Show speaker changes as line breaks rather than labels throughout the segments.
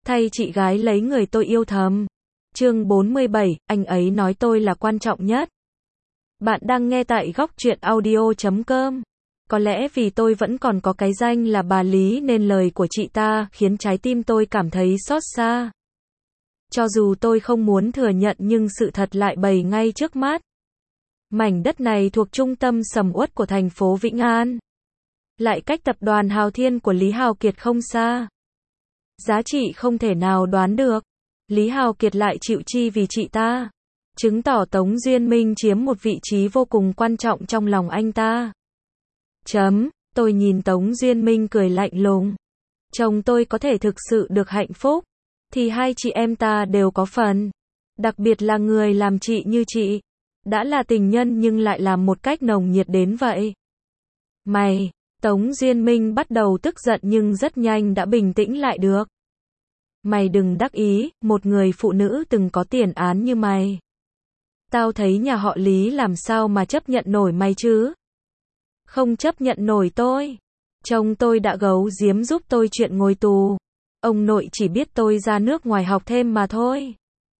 thay chị gái lấy người tôi yêu thầm. Chương 47, anh ấy nói tôi là quan trọng nhất. Bạn đang nghe tại góc truyện audio.com. Có lẽ vì tôi vẫn còn có cái danh là bà Lý nên lời của chị ta khiến trái tim tôi cảm thấy xót xa. Cho dù tôi không muốn thừa nhận nhưng sự thật lại bày ngay trước mắt. Mảnh đất này thuộc trung tâm sầm uất của thành phố Vĩnh An. Lại cách tập đoàn Hào Thiên của Lý Hào Kiệt không xa. Giá trị không thể nào đoán được. Lý Hào Kiệt lại chịu chi vì chị ta. Chứng tỏ Tống Duyên Minh chiếm một vị trí vô cùng quan trọng trong lòng anh ta. Tôi nhìn Tống Duyên Minh cười lạnh lùng. Chồng tôi có thể thực sự được hạnh phúc, thì hai chị em ta đều có phần. Đặc biệt là người làm chị như chị. Đã là tình nhân nhưng lại làm một cách nồng nhiệt đến vậy. Mày, Tống Duyên Minh bắt đầu tức giận nhưng rất nhanh đã bình tĩnh lại được. Mày đừng đắc ý, một người phụ nữ từng có tiền án như mày. Tao thấy nhà họ Lý làm sao mà chấp nhận nổi mày chứ? Không chấp nhận nổi tôi. Chồng tôi đã giấu giếm giúp tôi chuyện ngồi tù. Ông nội chỉ biết tôi ra nước ngoài học thêm mà thôi.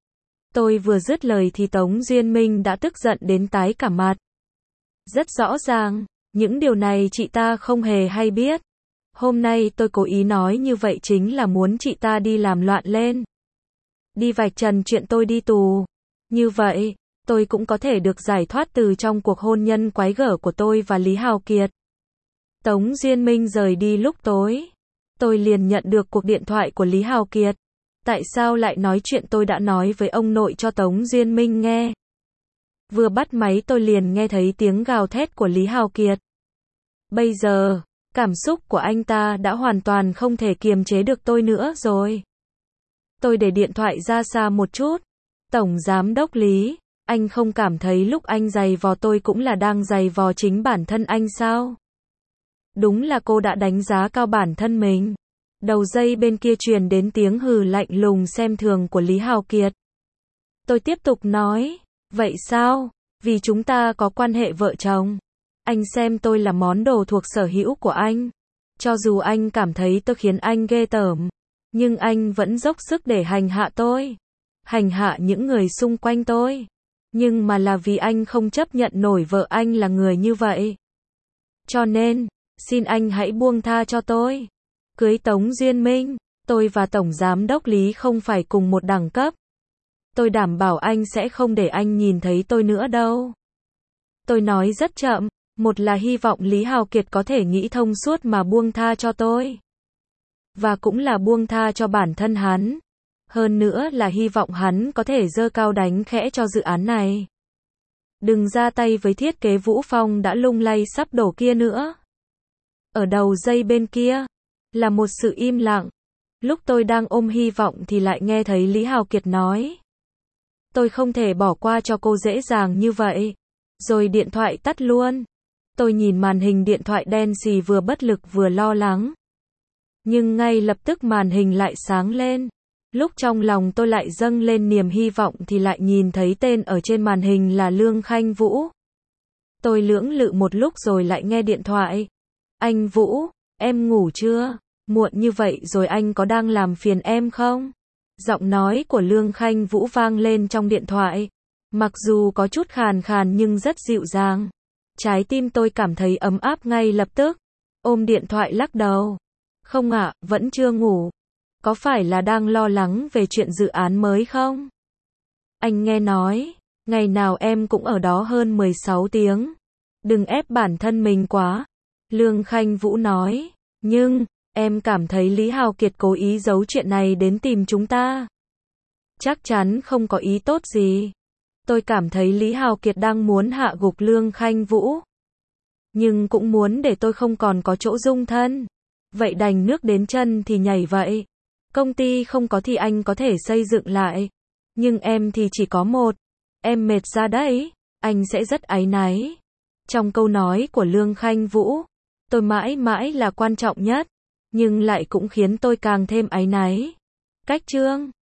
Tôi vừa dứt lời thì Tống Duyên Minh đã tức giận đến tái cả mặt. Rất rõ ràng, những điều này chị ta không hề hay biết. Hôm nay tôi cố ý nói như vậy chính là muốn chị ta đi làm loạn lên. Đi vạch trần chuyện tôi đi tù. Như vậy, tôi cũng có thể được giải thoát từ trong cuộc hôn nhân quái gở của tôi và Lý Hào Kiệt. Tống Duyên Minh rời đi lúc tối. Tôi liền nhận được cuộc điện thoại của Lý Hào Kiệt. Tại sao lại nói chuyện tôi đã nói với ông nội cho Tống Duyên Minh nghe? Vừa bắt máy tôi liền nghe thấy tiếng gào thét của Lý Hào Kiệt. Bây giờ, cảm xúc của anh ta đã hoàn toàn không thể kiềm chế được tôi nữa rồi. Tôi để điện thoại ra xa một chút. Tổng Giám đốc Lý, anh không cảm thấy lúc anh giày vò tôi cũng là đang giày vò chính bản thân anh sao? Đúng là cô đã đánh giá cao bản thân mình. Đầu dây bên kia truyền đến tiếng hừ lạnh lùng xem thường của Lý Hào Kiệt. Tôi tiếp tục nói, vậy sao? Vì chúng ta có quan hệ vợ chồng. Anh xem tôi là món đồ thuộc sở hữu của anh. Cho dù anh cảm thấy tôi khiến anh ghê tởm, nhưng anh vẫn dốc sức để hành hạ tôi. Hành hạ những người xung quanh tôi. Nhưng mà là vì anh không chấp nhận nổi vợ anh là người như vậy. Cho nên, xin anh hãy buông tha cho tôi. Cưới Tống Duyên Minh, tôi và Tổng Giám đốc Lý không phải cùng một đẳng cấp. Tôi đảm bảo anh sẽ không để anh nhìn thấy tôi nữa đâu. Tôi nói rất chậm, một là hy vọng Lý Hào Kiệt có thể nghĩ thông suốt mà buông tha cho tôi. Và cũng là buông tha cho bản thân hắn. Hơn nữa là hy vọng hắn có thể giơ cao đánh khẽ cho dự án này. Đừng ra tay với thiết kế Vũ Phong đã lung lay sắp đổ kia nữa. Ở đầu dây bên kia là một sự im lặng. Lúc tôi đang ôm hy vọng thì lại nghe thấy Lý Hào Kiệt nói. Tôi không thể bỏ qua cho cô dễ dàng như vậy. Rồi điện thoại tắt luôn. Tôi nhìn màn hình điện thoại đen xì vừa bất lực vừa lo lắng. Nhưng ngay lập tức màn hình lại sáng lên. Lúc trong lòng tôi lại dâng lên niềm hy vọng thì lại nhìn thấy tên ở trên màn hình là Lương Khanh Vũ. Tôi lưỡng lự một lúc rồi lại nghe điện thoại. Anh Vũ, em ngủ chưa? Muộn như vậy rồi anh có đang làm phiền em không? Giọng nói của Lương Khanh Vũ vang lên trong điện thoại. Mặc dù có chút khàn khàn nhưng rất dịu dàng. Trái tim tôi cảm thấy ấm áp ngay lập tức. Ôm điện thoại lắc đầu. Không ạ, vẫn chưa ngủ. Có phải là đang lo lắng về chuyện dự án mới không? Anh nghe nói, ngày nào em cũng ở đó hơn 16 tiếng. Đừng ép bản thân mình quá. Lương Khanh Vũ nói, nhưng, em cảm thấy Lý Hào Kiệt cố ý giấu chuyện này đến tìm chúng ta. Chắc chắn không có ý tốt gì. Tôi cảm thấy Lý Hào Kiệt đang muốn hạ gục Lương Khanh Vũ. Nhưng cũng muốn để tôi không còn có chỗ dung thân. Vậy đành nước đến chân thì nhảy vậy. Công ty không có thì anh có thể xây dựng lại. Nhưng em thì chỉ có một. Em mệt ra đấy. Anh sẽ rất áy náy. Trong câu nói của Lương Khanh Vũ, tôi mãi mãi là quan trọng nhất. Nhưng lại cũng khiến tôi càng thêm áy náy. Cách chương